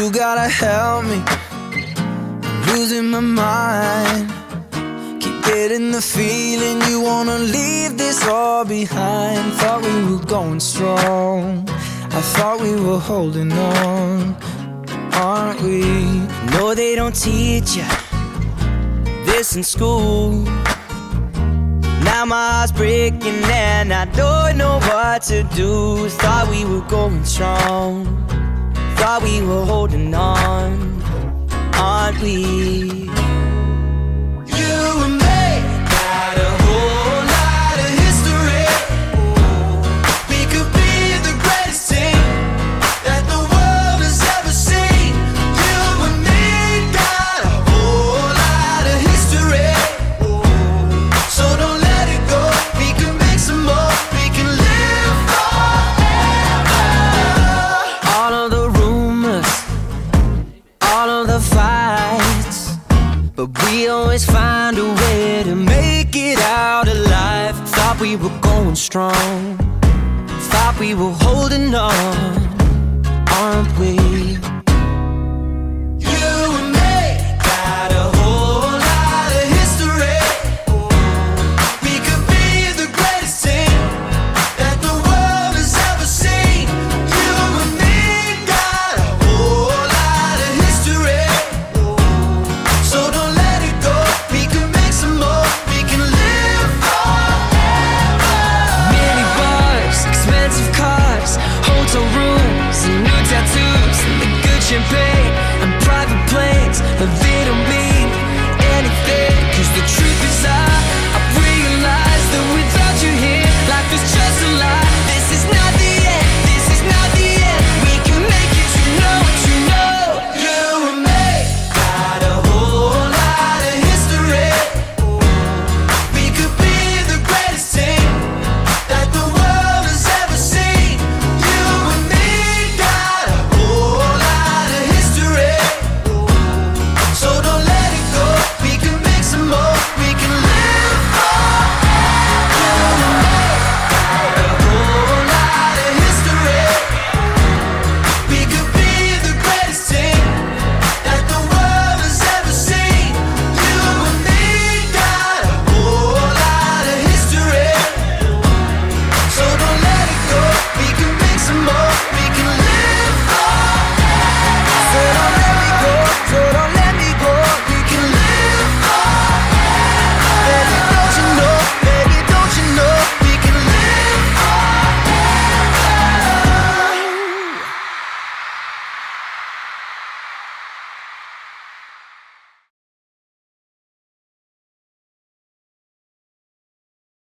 You gotta help me, I'm losing my mind. Keep getting the feeling you wanna leave this all behind. Thought we were going strong, I thought we were holding on, aren't we? No, they don't teach you this in school. Now my heart's breaking and I don't know what to do. Thought we were going strong, thought we were holding on, aren't we? You and me got a whole lot of history. We could be the greatest team that the world has ever seen. You and me got a whole lot of history. So don't let it go, we can make some more, we can live forever. All of the rumors, all of the fights, but we always find a way to make it out alive. Thought we were going strong, thought we were holding on, aren't we?